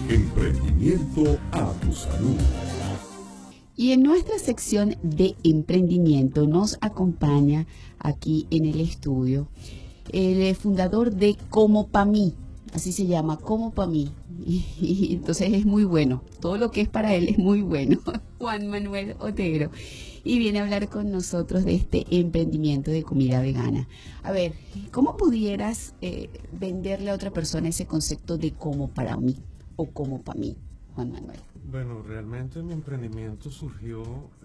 Emprendimiento a tu salud. Y en nuestra sección de emprendimiento nos acompaña aquí en el estudio el fundador de Como Pa' Mí, así se llama, Como Pa' Mí. Y entonces es muy bueno, todo lo que es para él es muy bueno, Juan Manuel Otero. Y viene a hablar con nosotros de este emprendimiento de comida vegana. A ver, ¿cómo pudieras venderle a otra persona ese concepto de como para mí o como para mí, Juan Manuel? Bueno, realmente mi emprendimiento surgió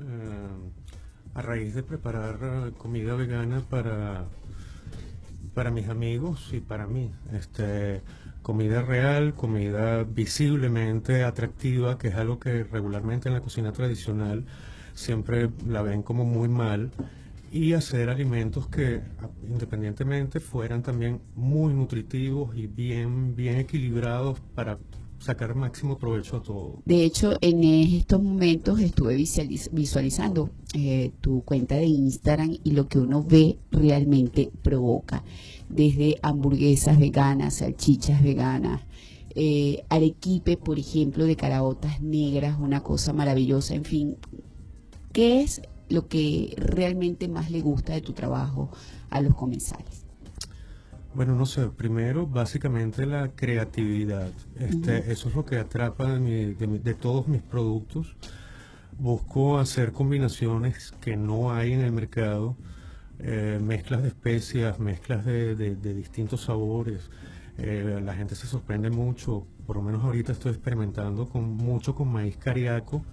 a raíz de preparar comida vegana para mis amigos y para mí. Comida real, comida visiblemente atractiva, que es algo que regularmente en la cocina tradicional siempre la ven como muy mal, y hacer alimentos que independientemente fueran también muy nutritivos y bien equilibrados para sacar máximo provecho a todo. De hecho, en estos momentos estuve visualizando tu cuenta de Instagram y lo que uno ve realmente provoca. Desde hamburguesas veganas, salchichas veganas, arequipe, por ejemplo, de caraotas negras, una cosa maravillosa. En fin, ¿qué es lo que realmente más le gusta de tu trabajo a los comensales? Bueno, no sé, primero básicamente la creatividad. Eso es lo que atrapa de todos mis productos. Busco hacer combinaciones que no hay en el mercado, mezclas de especias, mezclas de distintos sabores. La gente se sorprende mucho, por lo menos ahorita estoy experimentando mucho con maíz cariaco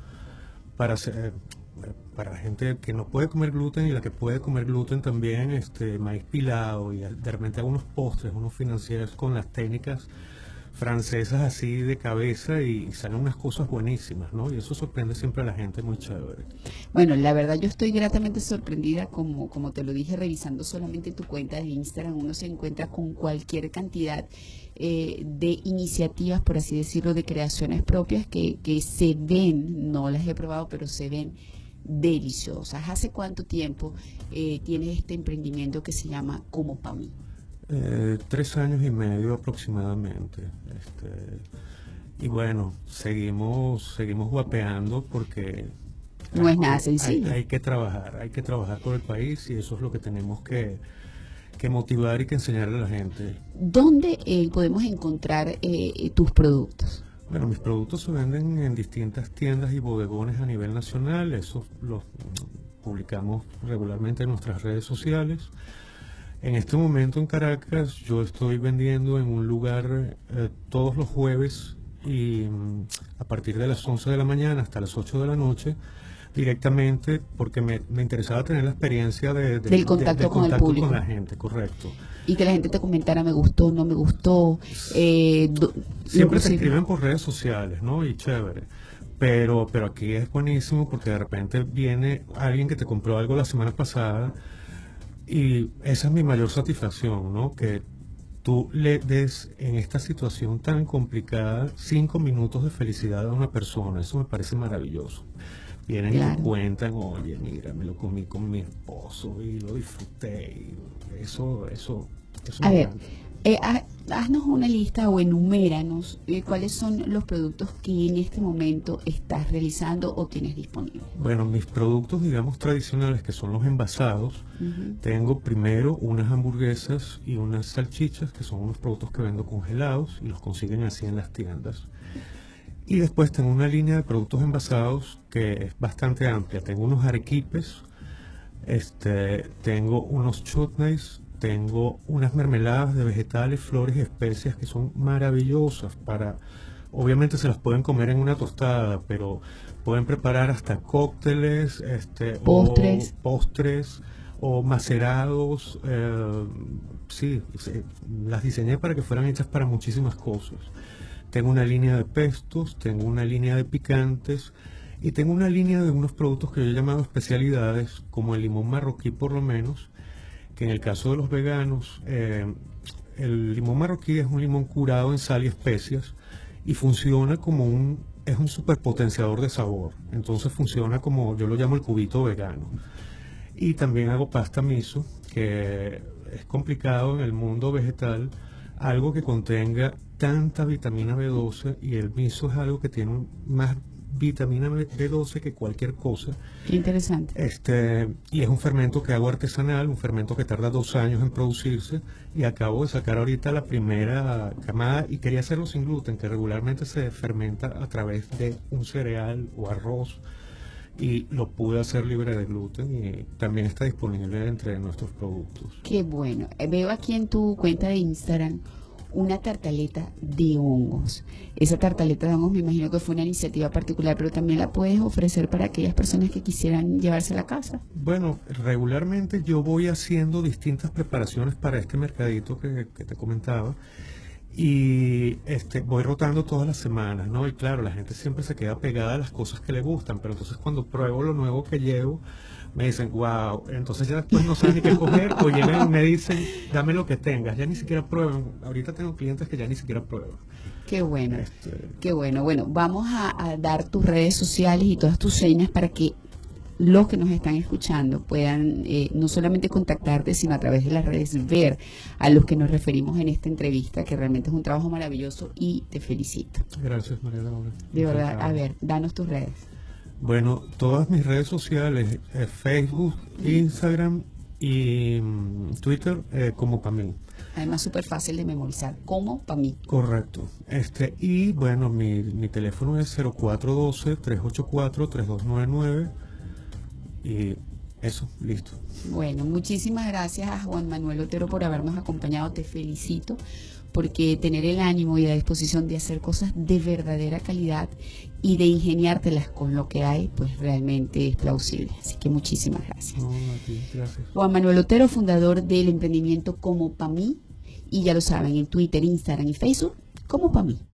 para la gente que no puede comer gluten y la que puede comer gluten también, maíz pilado, y de repente hago unos postres, unos financieros con las técnicas francesas así de cabeza y salen unas cosas buenísimas, ¿no? Y eso sorprende siempre a la gente, muy chévere. Bueno, la verdad yo estoy gratamente sorprendida, como te lo dije, revisando solamente tu cuenta de Instagram, uno se encuentra con cualquier cantidad de iniciativas, por así decirlo, de creaciones propias que se ven, no las he probado, pero se ven deliciosas. ¿Hace cuánto tiempo tienes este emprendimiento que se llama Como Pa' Mí? 3 años y medio aproximadamente. Y bueno, seguimos guapeando porque no es nada sencillo. Hay que trabajar por el país, y eso es lo que tenemos que motivar y que enseñarle a la gente. ¿Dónde podemos encontrar tus productos? Bueno, mis productos se venden en distintas tiendas y bodegones a nivel nacional. Esos los publicamos regularmente en nuestras redes sociales. En este momento en Caracas yo estoy vendiendo en un lugar todos los jueves y a partir de las 11 de la mañana hasta las 8 de la noche, directamente porque me interesaba tener la experiencia del contacto con el público, con la gente, correcto. Y que la gente te comentara, me gustó, no me gustó. Siempre se escriben por redes sociales, ¿no? Y chévere. Pero aquí es buenísimo porque de repente viene alguien que te compró algo la semana pasada, y esa es mi mayor satisfacción, ¿no? Que tú le des en esta situación tan complicada 5 minutos de felicidad a una persona. Eso me parece maravilloso. Vienen y te cuentan, oye, mira, me lo comí con mi esposo y lo disfruté. Y eso a ver, haznos una lista o enuméranos cuáles son los productos que en este momento estás realizando o tienes disponibles. Bueno, mis productos, digamos, tradicionales, que son los envasados, tengo primero unas hamburguesas y unas salchichas, que son unos productos que vendo congelados y los consiguen así en las tiendas. Y después tengo una línea de productos envasados que es bastante amplia. Tengo unos arequipes, tengo unos chutneys, tengo unas mermeladas de vegetales, flores y especias que son maravillosas obviamente se las pueden comer en una tostada, pero pueden preparar hasta cócteles, postres o macerados. Sí, las diseñé para que fueran hechas para muchísimas cosas. Tengo una línea de pestos, tengo una línea de picantes y tengo una línea de unos productos que yo he llamado especialidades, como el limón marroquí por lo menos, que en el caso de los veganos, el limón marroquí es un limón curado en sal y especias y funciona como es un superpotenciador de sabor. Entonces funciona como, yo lo llamo el cubito vegano. Y también hago pasta miso, que es complicado en el mundo vegetal, algo que contenga tanta vitamina B12 y el miso es algo que tiene más vitamina B12 que cualquier cosa. Qué interesante. Y es un fermento que hago artesanal, un fermento que tarda 2 años en producirse, y acabo de sacar ahorita la primera camada y quería hacerlo sin gluten, que regularmente se fermenta a través de un cereal o arroz, y lo pude hacer libre de gluten y también está disponible entre nuestros productos. Qué bueno. Veo aquí en tu cuenta de Instagram una tartaleta de hongos. Esa tartaleta de hongos me imagino que fue una iniciativa particular, pero también la puedes ofrecer para aquellas personas que quisieran llevarse a la casa. Bueno, regularmente yo voy haciendo distintas preparaciones para este mercadito que te comentaba, y voy rotando todas las semanas, ¿no? Y claro, la gente siempre se queda pegada a las cosas que le gustan, pero entonces cuando pruebo lo nuevo que llevo, me dicen, wow, entonces ya después no saben ni qué coger, o llegan y me dicen, dame lo que tengas, ya ni siquiera prueban. Ahorita tengo clientes que ya ni siquiera prueban. Qué bueno, qué bueno. Bueno, vamos a dar tus redes sociales y todas tus señas para que los que nos están escuchando puedan no solamente contactarte, sino a través de las redes ver a los que nos referimos en esta entrevista, que realmente es un trabajo maravilloso y te felicito. Gracias, María Laura. De verdad, a ver, danos tus redes. Bueno, todas mis redes sociales, Facebook, Instagram y Twitter, como Pamí. Además, súper fácil de memorizar, como para mí. Correcto. Y bueno, mi teléfono es 0412-384-3299. Y eso, listo. Bueno, muchísimas gracias a Juan Manuel Otero por habernos acompañado. Te felicito porque tener el ánimo y la disposición de hacer cosas de verdadera calidad y de ingeniártelas con lo que hay, pues realmente es plausible. Así que muchísimas gracias. No, a ti, gracias. Juan Manuel Otero, fundador del emprendimiento Como Pa' Mí, y ya lo saben, en Twitter, Instagram y Facebook, Como Pa' Mí.